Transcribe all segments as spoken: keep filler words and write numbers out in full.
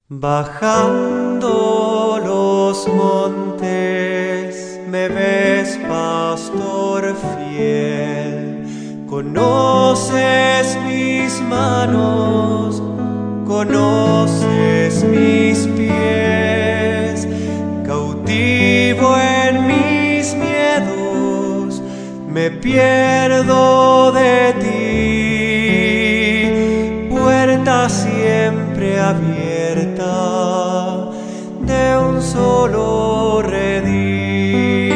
Bajando los montes, me ves, pastor fiel. Conoces mis manos, conoces mis pies. Cautivo en mis miedos, me pierdo de ti. Puerta siempre abierta de un solo redil.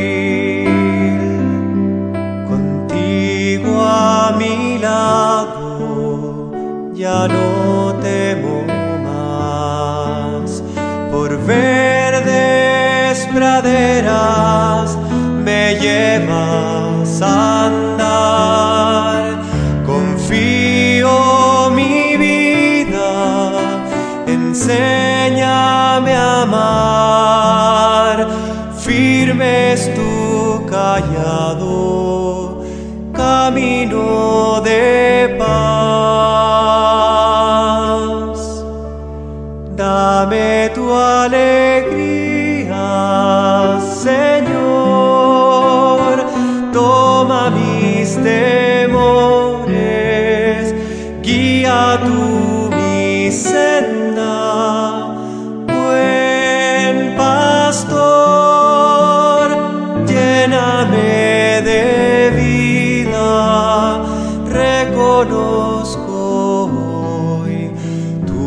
Contigo a mi lado ya no temo más. Por verdes praderas me llevas a andar. Confío mi vida, enséñame a amar. Firme es tu callado, camino de paz. Dame tu alegría, Señor. Toma mis temores, guía tú mi senda. Buen pastor, lléname de vida. Reconozco hoy tu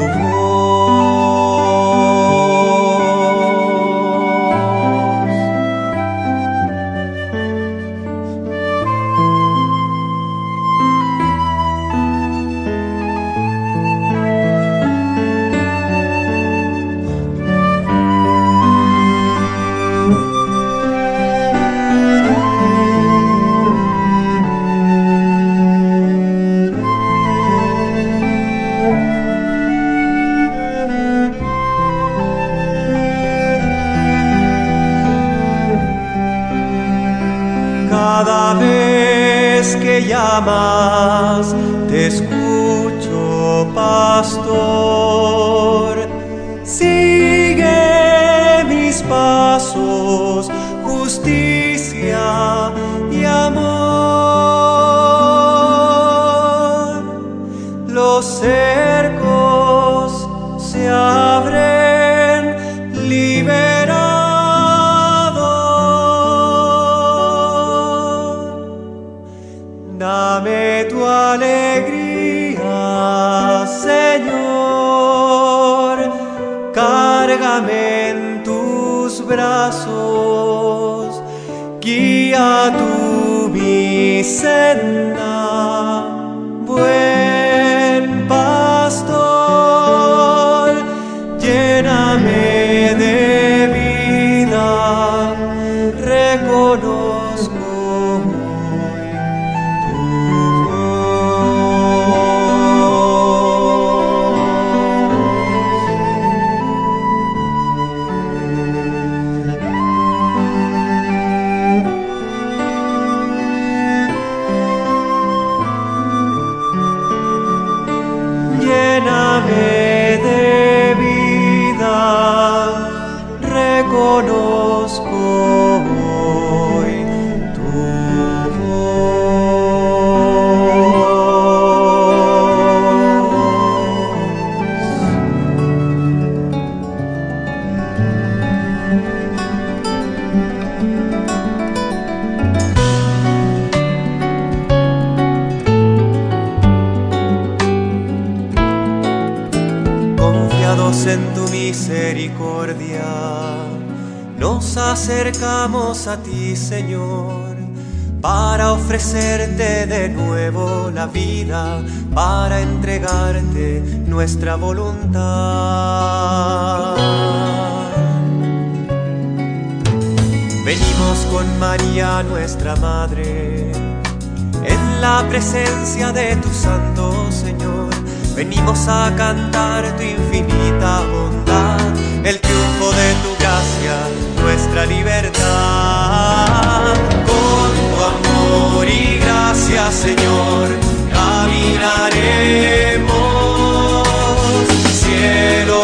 Cada vez que llamas, te escucho, pastor. Sigue mis pasos, justicia y amor. Los cercos se abren, liberados. Dame tu alegría, Señor. Cárgame en tus brazos. Guía tú mi senda. Buen pastor, lléname de vida. Reconozco de vida, reconozco hoy tu en tu misericordia, nos acercamos a ti, Señor, para ofrecerte de nuevo la vida, para entregarte nuestra voluntad. Venimos con María, nuestra Madre, en la presencia de tu Santo Señor. Venimos a cantar tu infinita bondad, el triunfo de tu gracia, nuestra libertad. Con tu amor y gracia, Señor, caminaremos, cielo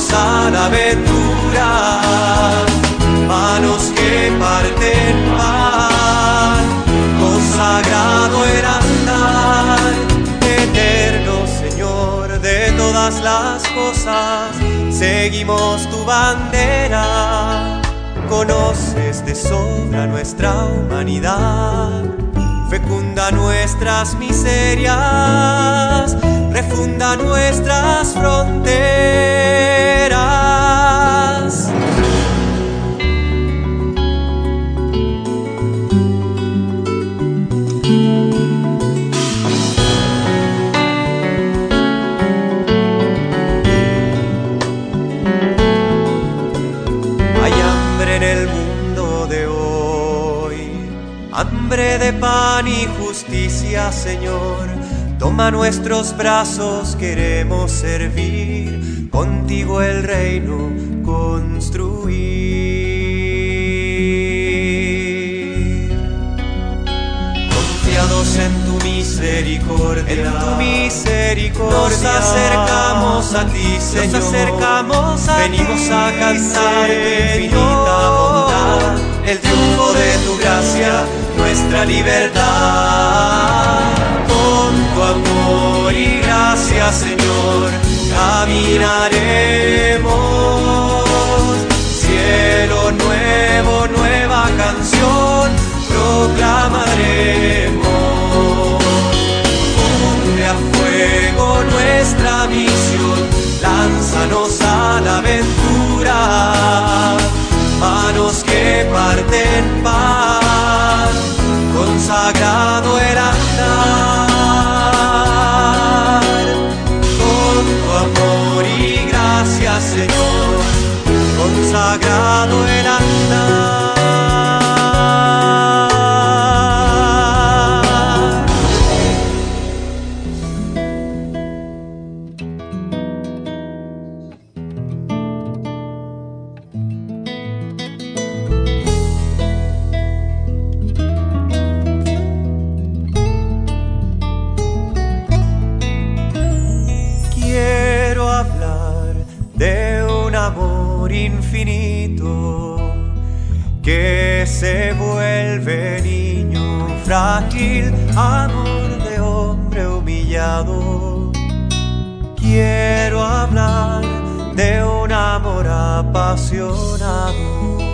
lánzanos a la aventura, manos que parten pan, consagrado el andar, eterno Señor de todas las cosas, seguimos tu bandera. Conoces de sobra nuestra humanidad, fecunda nuestras miserias, refunda nuestras fronteras. Hambre de pan y justicia, Señor, toma nuestros brazos, queremos servir, contigo el reino construir. Confiados en tu misericordia, en tu misericordia, nos acercamos a ti, Señor, nos acercamos a venimos ti, a cantar tu infinita bondad, el triunfo de tu gracia, nuestra libertad. Con tu amor y gracia, Señor, caminaremos. Cielo nuevo, nueva canción proclamaremos. Funde a fuego nuestra misión, lánzanos a la aventura, manos que parten pan, consagrado el andar. Con tu amor y gracia, Señor, consagrado el andar. Infinito que se vuelve niño frágil, amor de hombre humillado. Quiero hablar de un amor apasionado,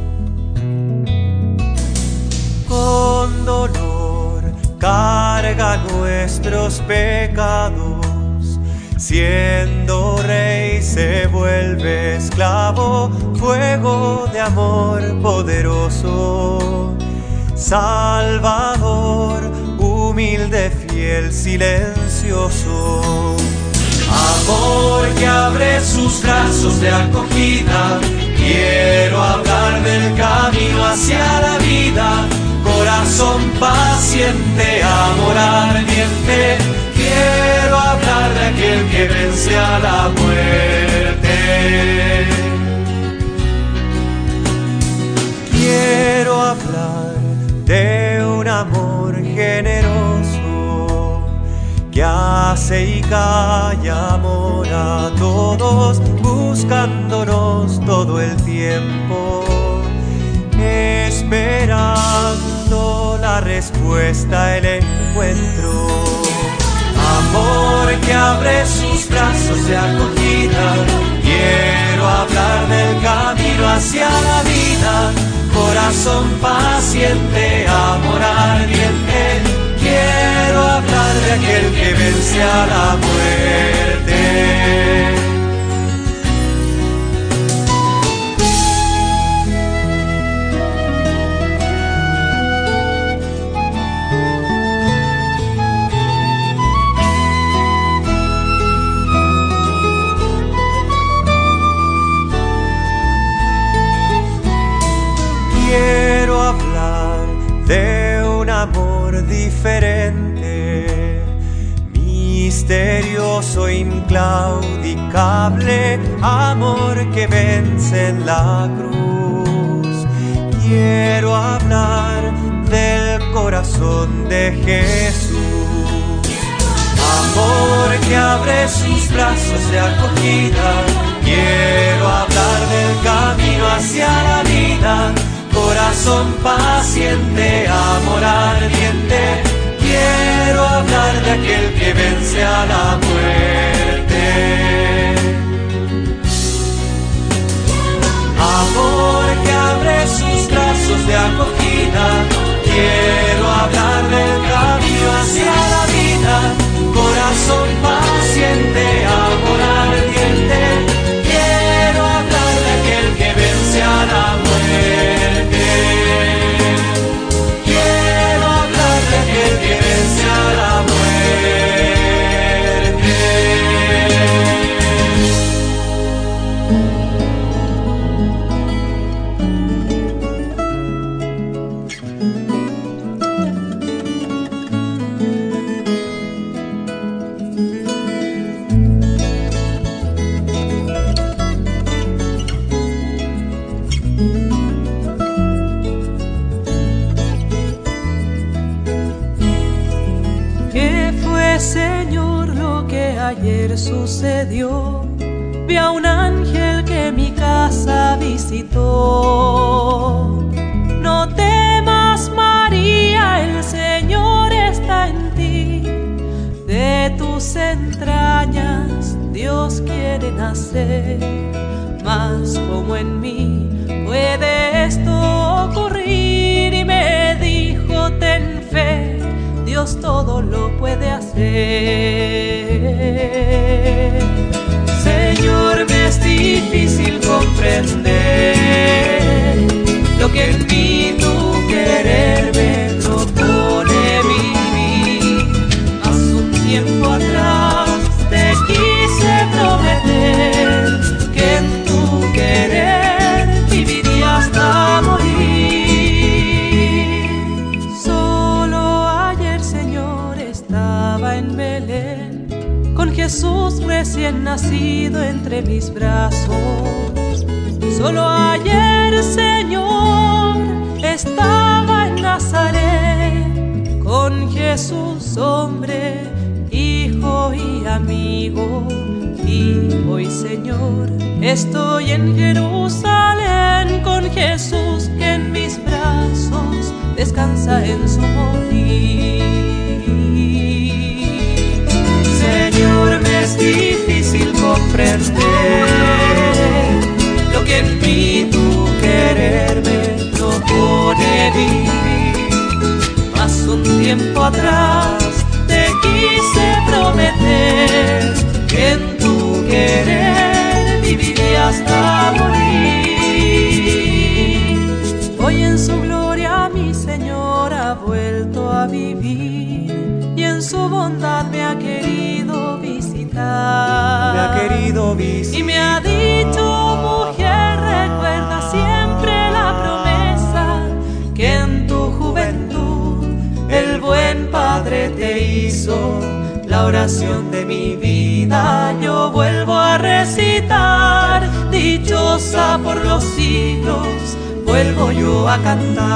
con dolor carga nuestros pecados. Siendo rey se vuelve esclavo, fuego de amor poderoso. Salvador, humilde, fiel, silencioso. Amor que abre sus brazos de acogida. Quiero hablar del camino hacia la vida. Corazón paciente, amor ardiente. Quiero hablar de aquel que vence a la muerte. Quiero hablar de un amor generoso que hace y calla amor a todos, buscándonos todo el tiempo, esperando la respuesta, el encuentro. Amor que abre sus brazos de acogida. Quiero hablar del camino hacia la vida. Corazón paciente, amor ardiente. Quiero hablar de aquel que vence a la muerte. Quiero hablar de un amor diferente, misterioso, inclaudicable, amor que vence en la cruz. Quiero hablar del corazón de Jesús, amor que abre sus brazos de acogida. Quiero hablar del camino hacia la vida, corazón paciente, amor ardiente. Quiero hablar de aquel que vence a la muerte. Amor que abre sus brazos de acogida. Quiero hablar del camino hacia la vida, corazón paciente, amor ardiente. Quiero hablar de aquel que vence a la muerte. Quiero hablar de aquel que vence a la muerte. Ayer sucedió, vi a un ángel que mi casa visitó. No temas, María, el Señor está en ti. De tus entrañas Dios quiere nacer. Mas como en mí puede esto ocurrir, y me dijo: ten fe, Dios todo lo puede hacer. Señor, me es difícil comprender lo que en mí tu querer me propone vivir. Hace un tiempo atrás te quise prometer que en tu querer viviría hasta morir. Solo ayer, Señor, estaba en Belén con Jesús recién nacido entre mis brazos. Solo ayer, Señor, estaba en Nazaret con Jesús, hombre, hijo y amigo. Y hoy, Señor, estoy en Jerusalén con Jesús, que en mis brazos descansa en su morir. Señor, me es difícil comprender lo que en mí tu querer me propone vivir. Hace un tiempo atrás te quise prometer que en tu querer viviría hasta morir. Hoy en su gloria mi Señor ha vuelto a vivir, y en su bondad me ha querido visitar. Me ha querido visitar. Y me ha dicho: mujer, recuerda siempre la promesa que en tu juventud el buen Padre te hizo. La oración de mi vida yo vuelvo a recitar. Dichosa por los siglos vuelvo yo a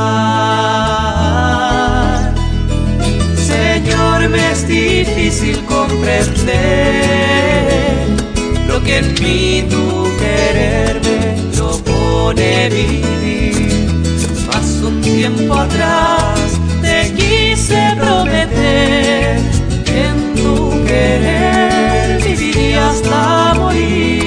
cantar. Señor, me es difícil comprender lo que en mí tu querer me propone vivir. Hace un tiempo atrás te quise prometer que en tu querer viviría hasta morir.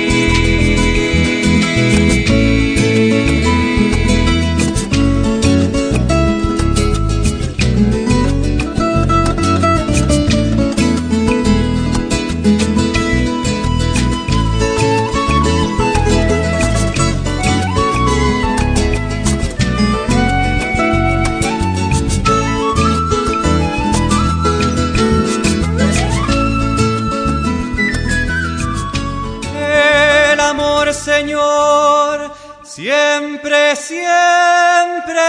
Señor, siempre, siempre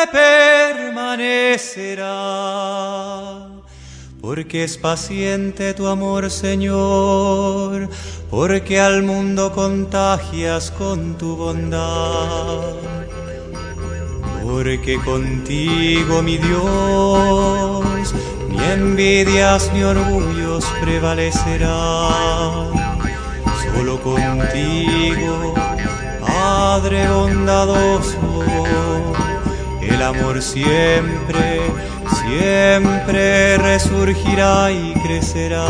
permanecerá, porque es paciente tu amor, Señor, porque al mundo contagias con tu bondad, porque contigo, mi Dios, ni envidias ni orgullos prevalecerán. solo contigo, Padre bondadoso, el amor siempre, siempre resurgirá y crecerá.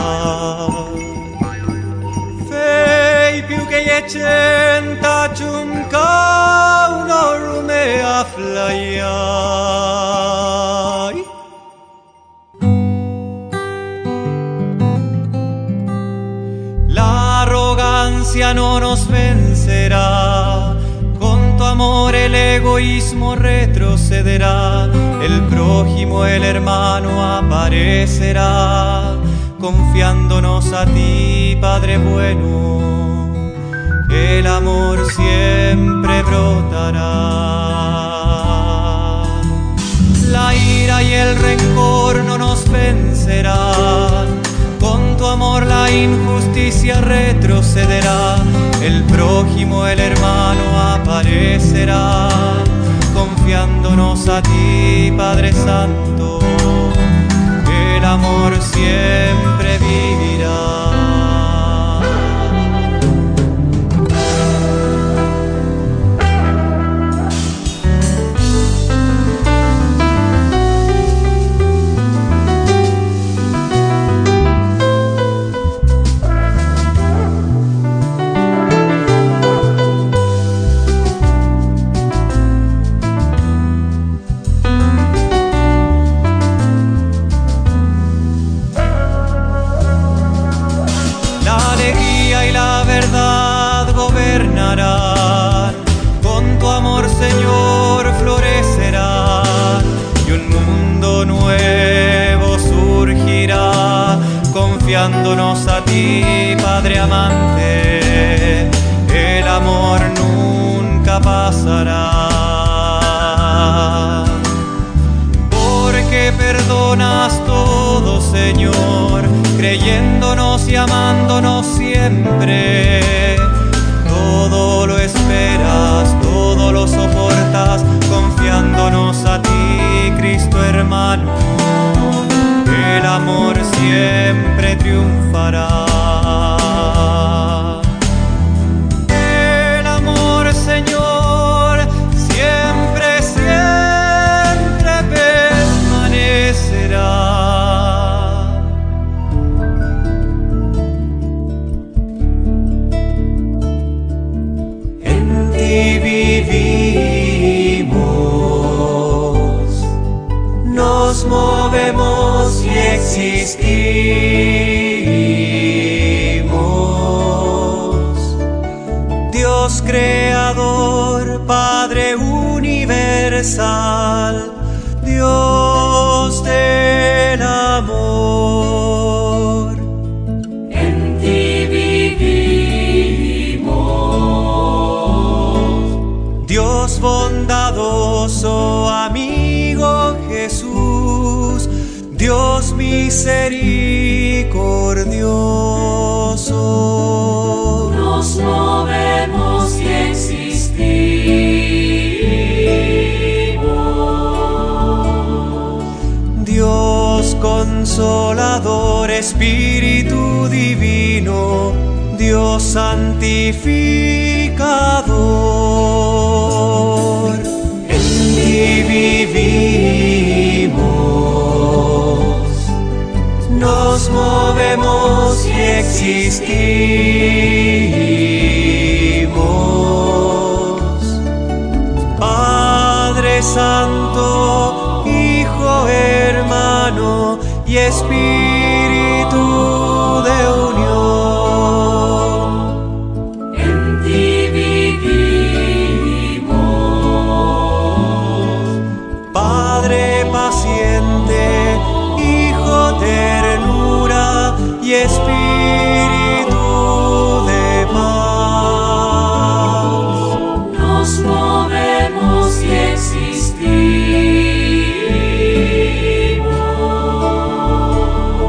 Fei più che gli centa giunca una rumea flyai. La arrogancia no nos vencerá, con tu amor el egoísmo retrocederá, el prójimo, el hermano aparecerá, confiándonos a ti, Padre bueno, el amor siempre brotará. La ira y el rencor no nos vencerán, con tu amor la injusticia retrocederá, el prójimo, el hermano aparecerá, confiándonos a ti, Padre Santo, el amor siempre vivirá. Con tu amor, Señor, florecerá y un mundo nuevo surgirá, confiándonos a ti, Padre amante, el amor nunca pasará. Porque perdonas todo, Señor, creyéndonos y amándonos siempre. Todo lo esperas, todo lo soportas, confiándonos a ti, Cristo hermano, el amor siempre triunfará. El amor, Señor, siempre, siempre permanecerá. Nos movemos y existimos. Dios creador, Padre universal, Dios del amor. En ti vivimos. Dios bondadoso, amigo Jesús, Dios misericordioso. Nos movemos y existimos. Dios consolador, Espíritu divino, Dios santificador. En ti vivimos, nos movemos y existimos. Padre Santo, Hijo, hermano y Espíritu de unión. En ti vivimos. Padre paciente, Hijo ternura y Espíritu de paz. Nos movemos y existimos.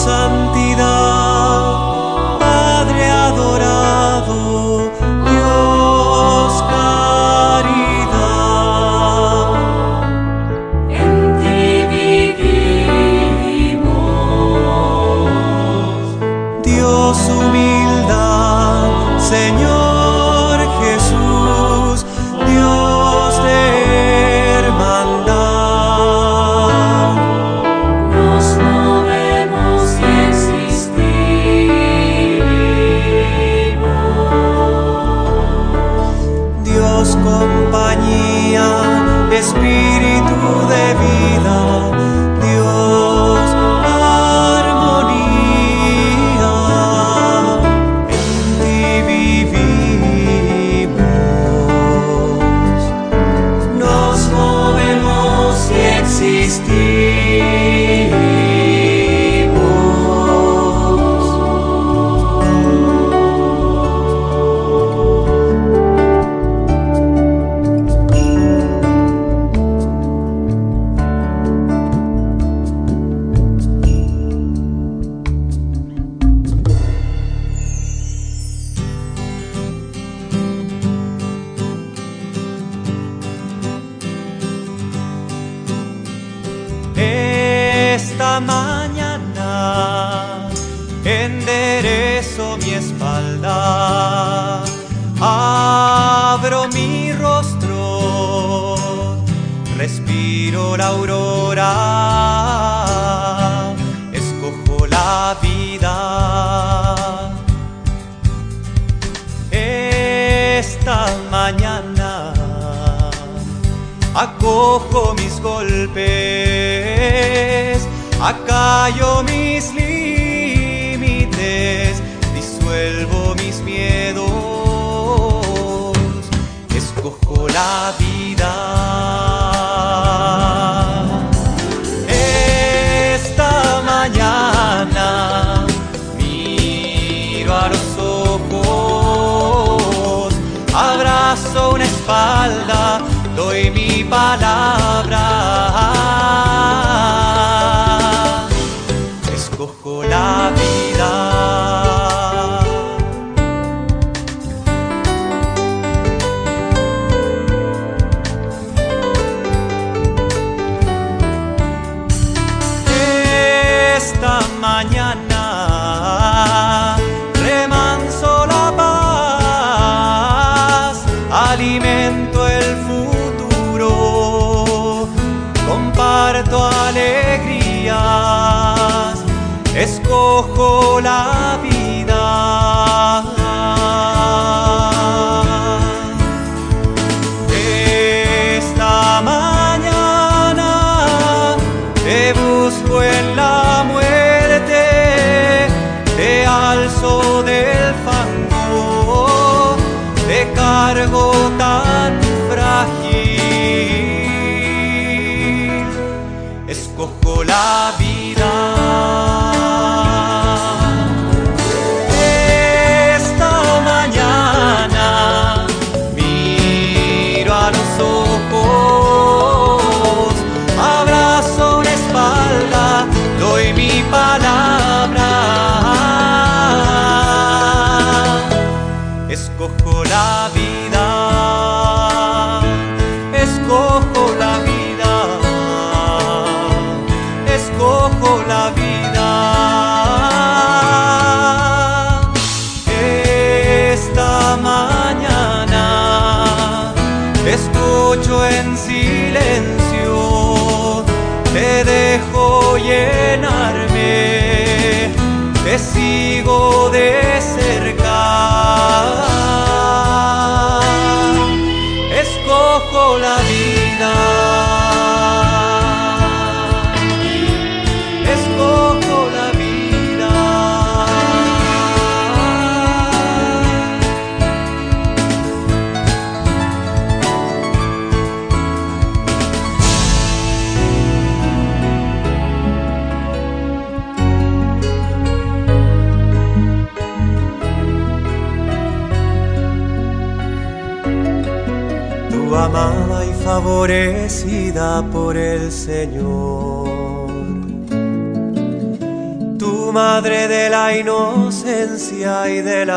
santidad, Padre adorado, Dios caridad. En ti vivimos, Dios humildad, Señor Jesús, Dios de hermandad. nos movemos y existimos. Dios compañía, espíritu de vida, Dios armonía. En ti vivimos, nos movemos y esta mañana enderezo mi espalda, abro mi rostro, respiro la aurora, escojo la vida. Esta mañana acojo mis golpes, acallo mis límites, disuelvo mis miedos, escojo la vida. Esta mañana miro a los ojos, abrazo una espalda, doy mi palabra, escojo la vida. Esta mañana remanso la paz, alimento el futuro, comparto alegrías, escojo la vida. Esta mañana te busco en la muerte, te alzo del fango, te cargo tan frágil, escojo la vida. Esta mañana miro a los ojos, abrazo una espalda, doy mi palabra, escojo la vida, escojo la vida, escojo la vida. Esta mañana te escucho en silencio, te dejo llenarme, te sigo de cerca, escojo la vida, escojo la vida. Tu amada y favorecida por el Señor, tu tu madre de la inocencia y del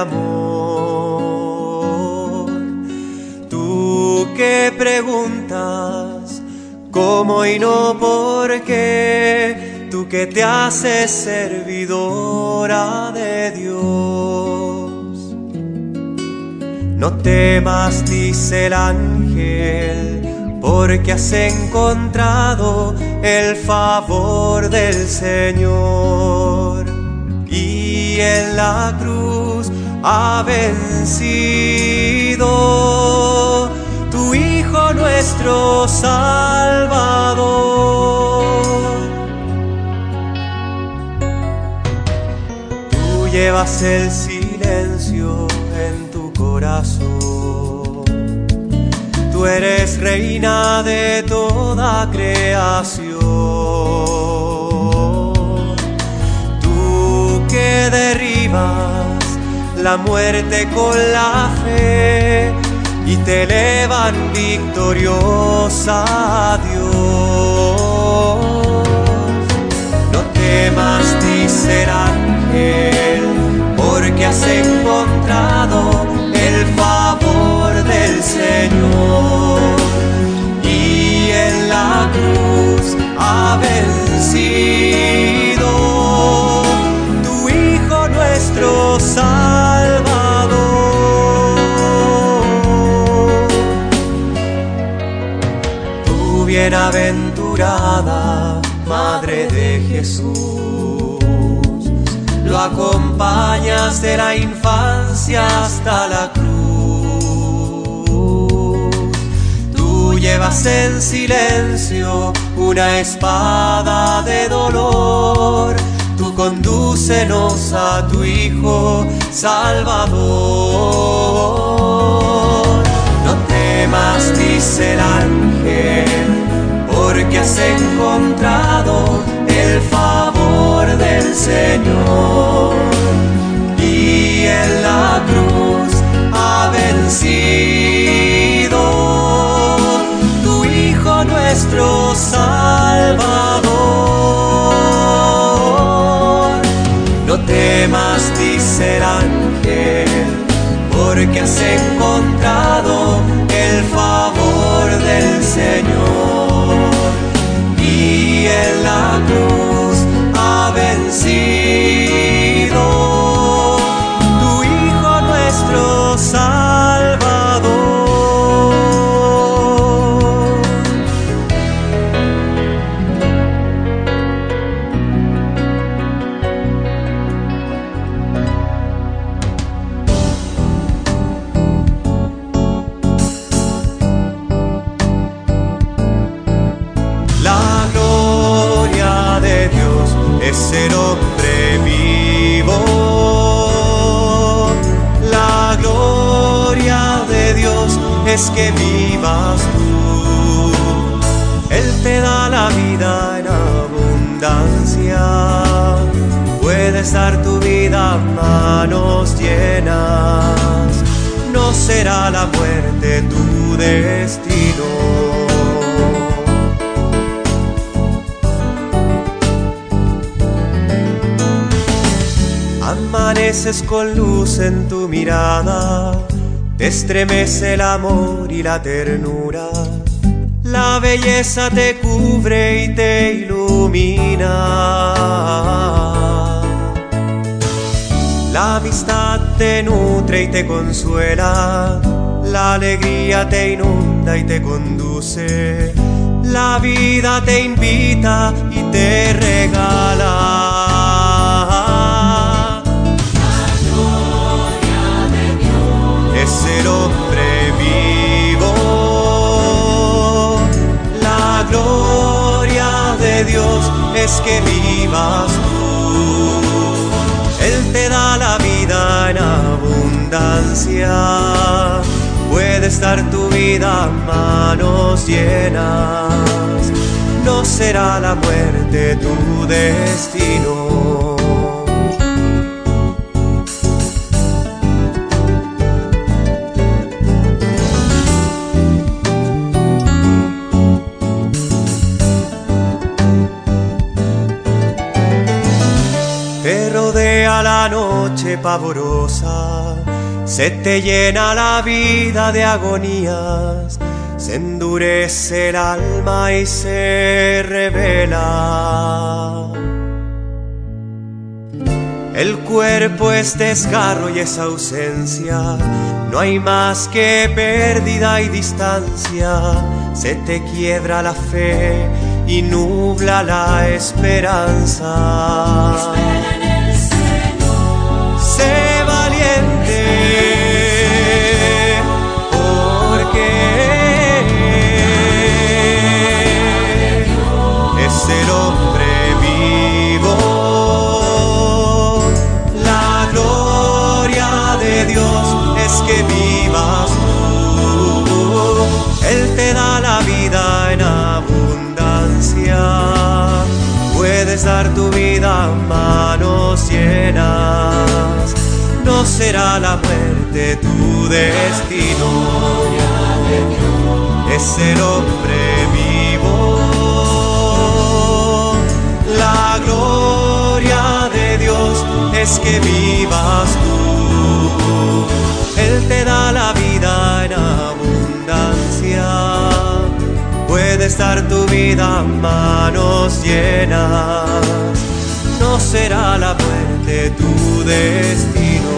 amor. Tú que preguntas cómo y no por qué, tú que te haces servidora de Dios. No temas, dice el ángel, porque has encontrado el favor del Señor. Y en la cruz ha vencido tu Hijo nuestro Salvador. Tú llevas el silencio en tu corazón. Tú eres reina de toda creación. Tú que derribas la muerte con la fe y te elevan victoriosa a Dios. No temas, dice el ángel, porque has encontrado el favor del Señor. Y en la cruz ha vencido tu Hijo nuestro Salvador. Tu bienaventurada Madre de Jesús, lo acompañas de la infancia hasta la cruz. Tú llevas en silencio una espada de dolor. Tú condúcenos a tu Hijo Salvador. No temas, dice el ángel, porque has encontrado el favor del Señor. Y en la cruz ha vencido tu Hijo nuestro Salvador. No temas, dice el ángel, porque has encontrado el favor del Señor. Y en la cruz ha vencido tu Hijo nuestro Salvador. Es el hombre vivo. La gloria de Dios es que vivas tú. Él te da la vida en abundancia. Puedes dar tu vida a manos llenas. No será la muerte tu destino. Amaneces con luz en tu mirada, te estremece el amor y la ternura. La belleza te cubre y te ilumina. La amistad te nutre y te consuela. La alegría te inunda y te conduce. La vida te invita y te regala. Es el hombre vivo. La gloria de Dios es que vivas tú. Él te da la vida en abundancia. Puedes dar tu vida a manos llenas. No será la muerte tu destino. Te rodea la noche pavorosa, se te llena la vida de agonías, se endurece el alma y se revela. El cuerpo es desgarro y es ausencia, no hay más que pérdida y distancia. Se te quiebra la fe y nubla la esperanza. Espera en el Señor. Sé valiente, porque es el hombre vivo. La gloria de Dios es que vivas tú. Él te da la vida en abundancia. Puedes dar tu vida a manos llenas. No será la muerte tu destino. Es el hombre vivo. La gloria de Dios es que vivas tú. Él te da la vida en abundancia. Puedes dar tu vida a manos llenas. No será la muerte tu destino.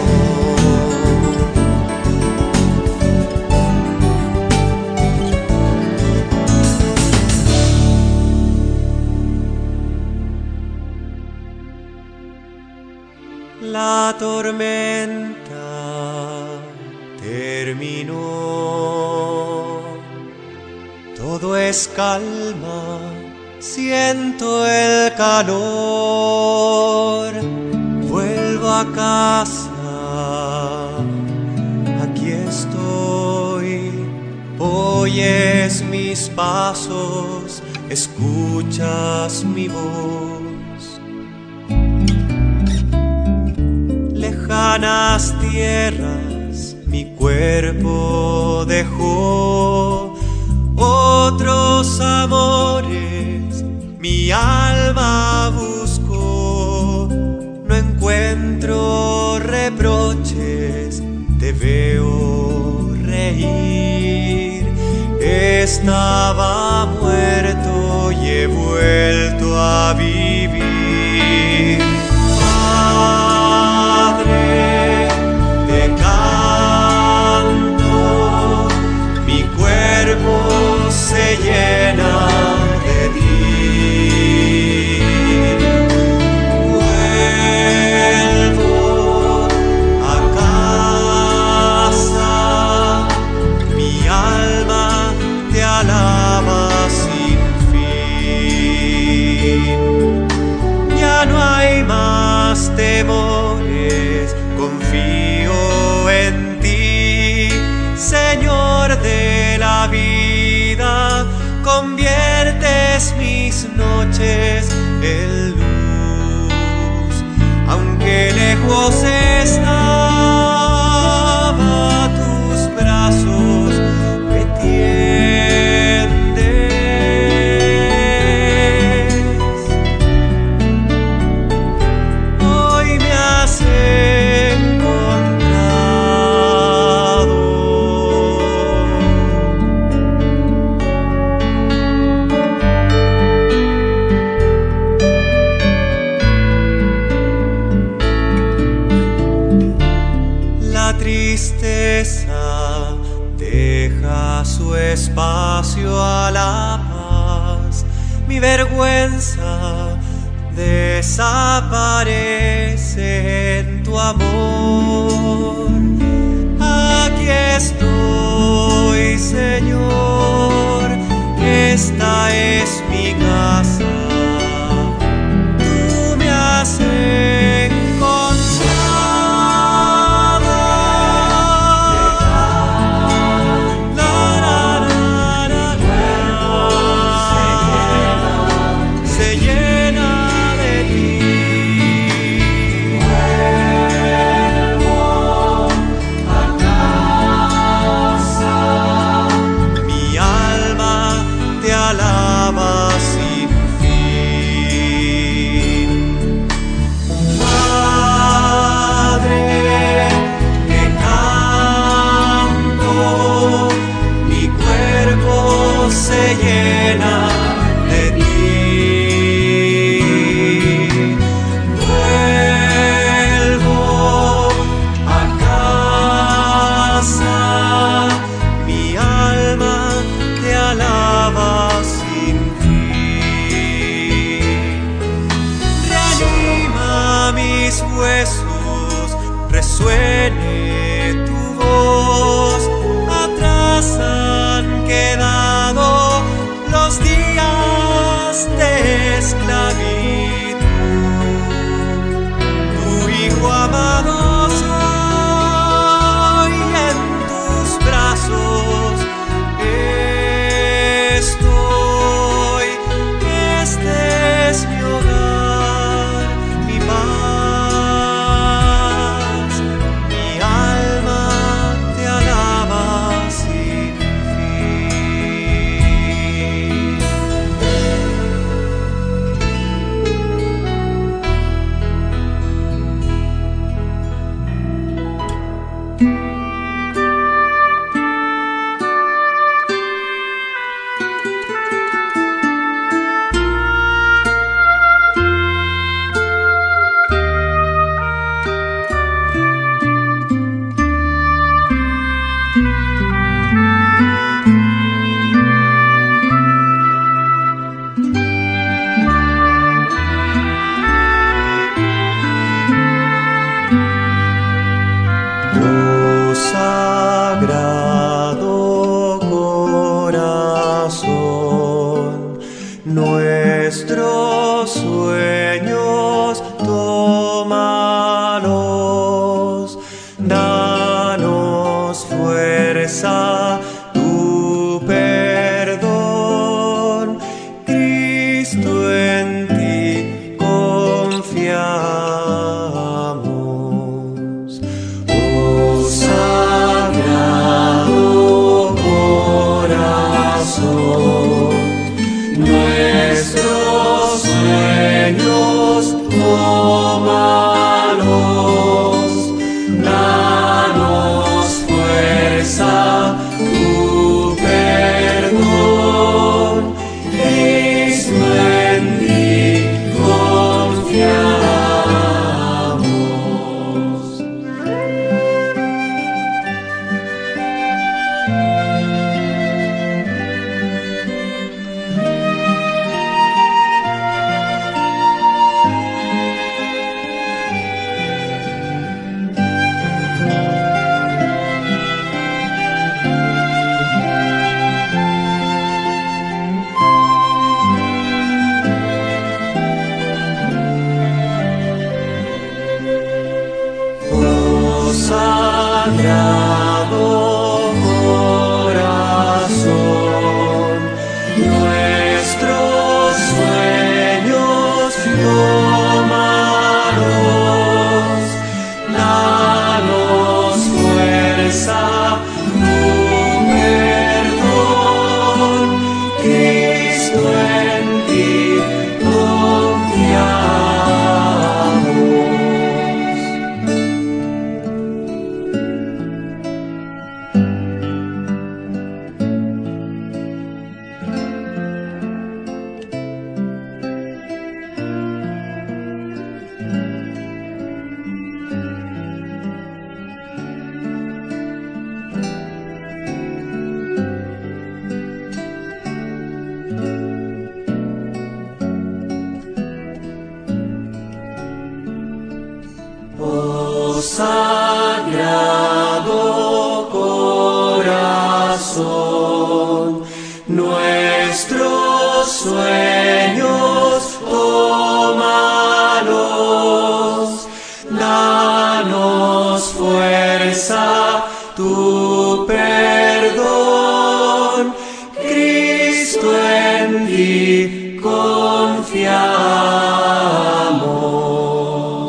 La tormenta terminó, todo es calma, siento el calor, vuelvo a casa, aquí estoy, oyes mis pasos, escuchas mi voz. Lejanas tierras mi cuerpo dejó, otros amores mi alma buscó. No encuentro reproches, te veo reír. Estaba muerto y he vuelto a vivir. Padre, te canto, mi cuerpo se llena de ti. Vuelvo a casa, mi alma te alaba sin fin. Ya no hay más temores, confío en ti, Señor de la vida. Conviertes mis noches en luz, aunque lejos estaba, tus brazos me tiendes. Hoy me has encontrado. La tristeza deja su espacio a la paz, mi vergüenza desaparece en tu amor. Aquí estoy, Señor, esta es mi casa. Tú me has se llena de ti. Vuelvo a casa, mi alma te alaba sin fin. mis huesos resuene tu voz. Atrás han quedado los días de esclavitud. Tu hijo amado soy, en tus brazos estoy. Este es mi hogar, mi paz, mi alma te alaba sin fin. Sagrado corazón, nuestros sueños tómalos, danos fuerza, tu perdón, Cristo, en ti confiamos. Oh, nuestros sueños tómalos, danos fuerza, tu perdón, Cristo, en ti confiamos. Sagrado corazón, nuestros sueños tómalos, danos fuerza, tu perdón, Cristo, en ti confiamos. Oh, sagrado corazón, nuestros sueños tómalos, danos fuerza, tu perdón, Cristo, en ti confiamos.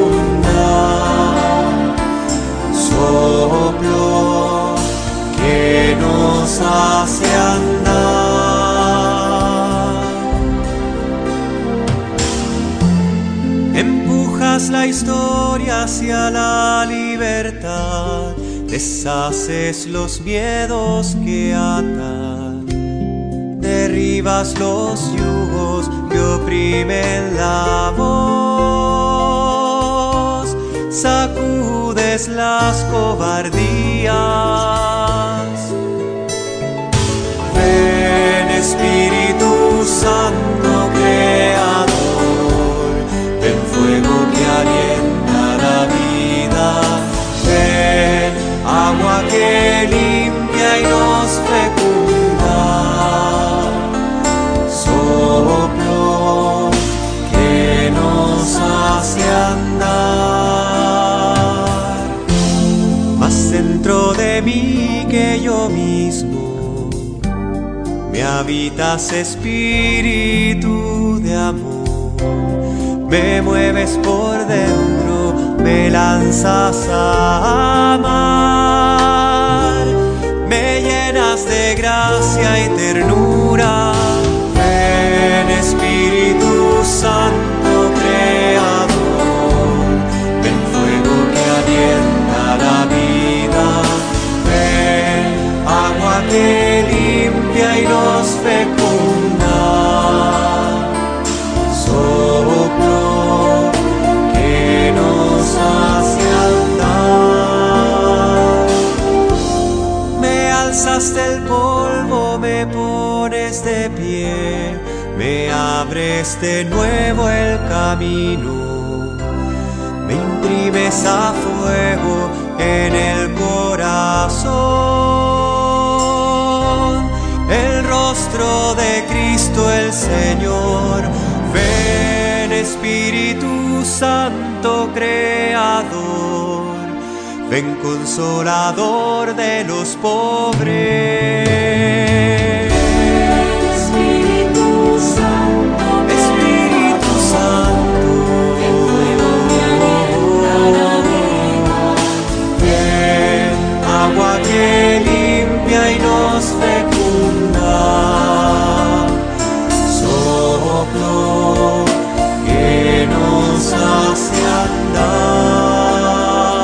que nuestra historia hacia la libertad, deshaces los miedos que atan, derribas los yugos que oprimen la voz, sacudes las cobardías. Ven Espíritu Santo Creador, ven fuego que alienta la vida, ven agua que limpia y nos fecunda, soplo que nos hace andar. Más dentro de mí que yo mismo, me habitas Espíritu de amor, me mueves por dentro, me lanzas a amar, me llenas de gracia y ternura. Ven Espíritu Santo Creador, ven fuego que alienta la vida, ven agua que limpia y nos fecunda, soplo que nos hace andar. Me alzas del polvo, me pones de pie, me abres de nuevo el camino, me imprimes a fuego en el corazón el rostro de Cristo el Señor. Ven Espíritu Santo Creador, ven Consolador de los pobres. Espíritu Santo, Espíritu Santo, el fuego que alienta la vida, ven agua que limpia y nos fecunda, soplo que nos hace andar.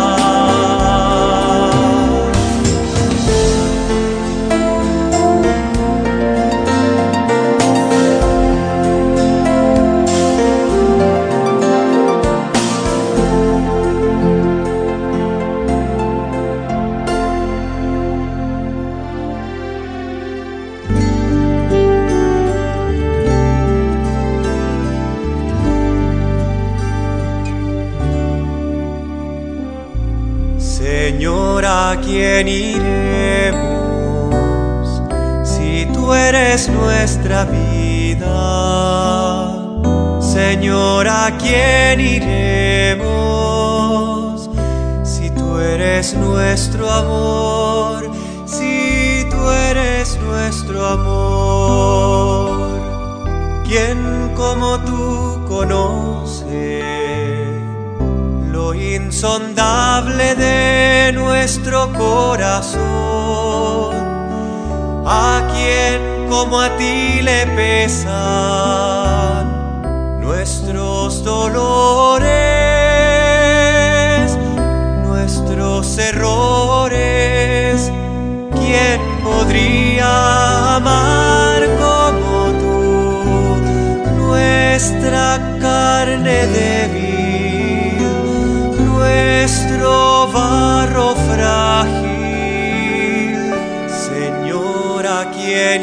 Señor, ¿a quién iremos si tú eres nuestra vida? Señor, ¿a quién iremos si tú eres nuestro amor? Si tú eres nuestro amor, ¿quién como tú conoce lo insondable de nuestro corazón? ¿A quién como a ti le pesan nuestros dolores, nuestros errores? ¿Quién podría amar como tú nuestra carne débil, nuestro barro frágil? Señor, ¿a quién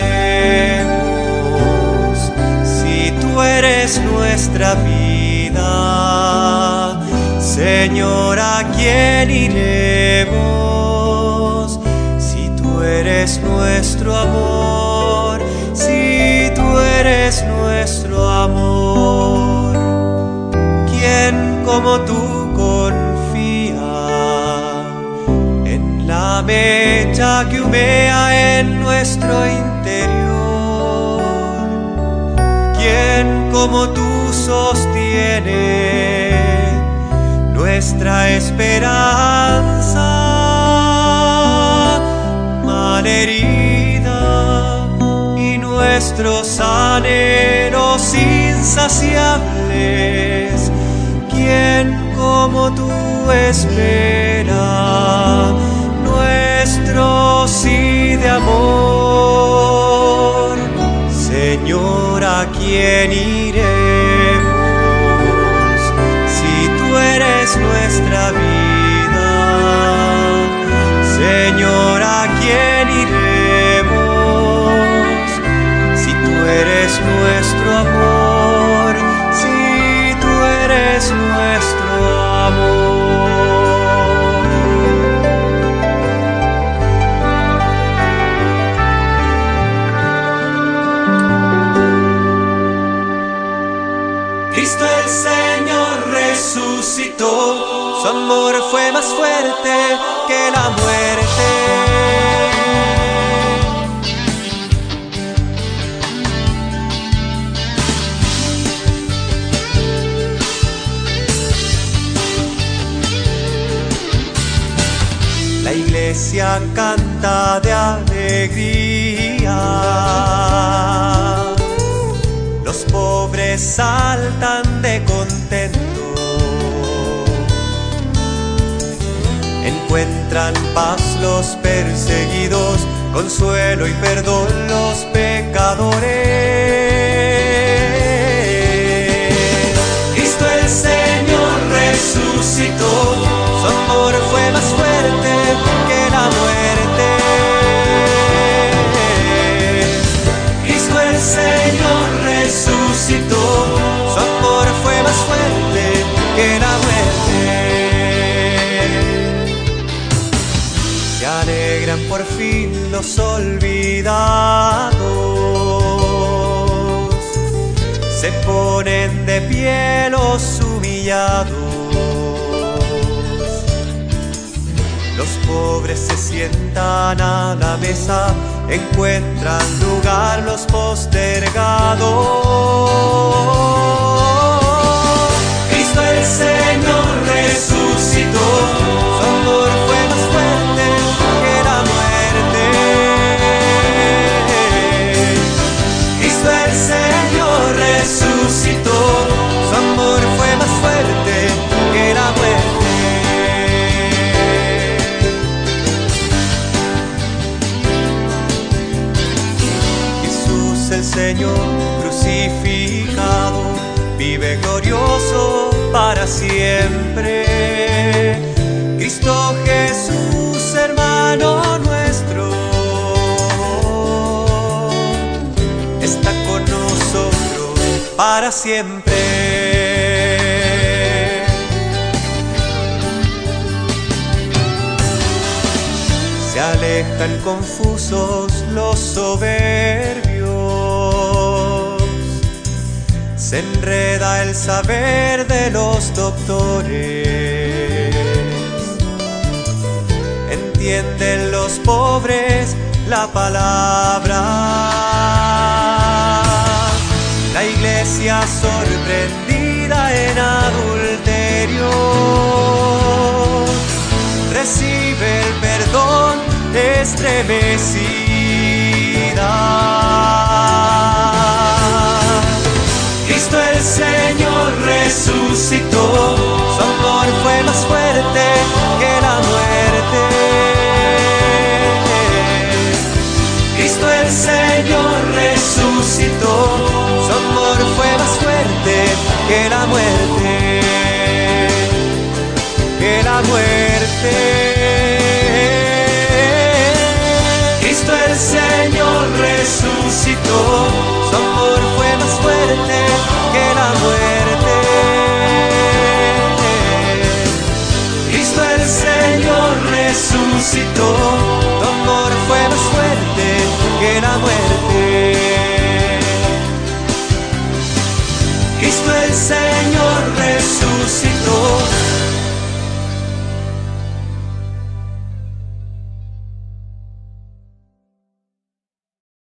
iremos si tú eres nuestra vida? Señor, ¿a quién iremos si tú eres nuestro amor? Si tú eres nuestro amor, ¿quién como tú confía en la mecha que humea en nuestro interior? ¿Quién como tú sostiene nuestra esperanza malherida y nuestros anhelos insaciables? ¿Quién tú espera nuestro sí de amor. Señor, ¿a quién iremos si tú eres nuestra vida? Señor, ¿a quién iremos si tú eres nuestro amor? Si tú eres nuestro amor. Cristo el Señor resucitó, su amor fue más fuerte que la muerte. La iglesia canta de alegría, los pobres saltan de contento, encuentran paz los perseguidos, consuelo y perdón los pecadores. Cristo el Señor resucitó, su amor fue más fuerte que la muerte. Cristo el Señor resucitó, su amor fue más fuerte que la muerte. Se alegran por fin los olvidados, se ponen de pie los humillados. Los pobres se sientan a la mesa, encuentran lugar los postergados. Cristo el Señor resucitó, su amor fue más fuerte que la muerte. Cristo el Señor resucitó, su amor fue más fuerte que la muerte. El Señor crucificado vive glorioso para siempre. Cristo Jesús, hermano nuestro, está con nosotros para siempre. Se alejan confusos los soberbios, se enreda el saber de los doctores, entienden los pobres la palabra. La iglesia sorprendida en adulterio recibe el perdón estremecida. Cristo el Señor resucitó, su amor fue más fuerte que la muerte. Cristo el Señor resucitó, su amor fue más fuerte que la muerte, que la muerte. Cristo el Señor resucitó, su amor fue más fuerte que la muerte. Cristo el Señor resucitó,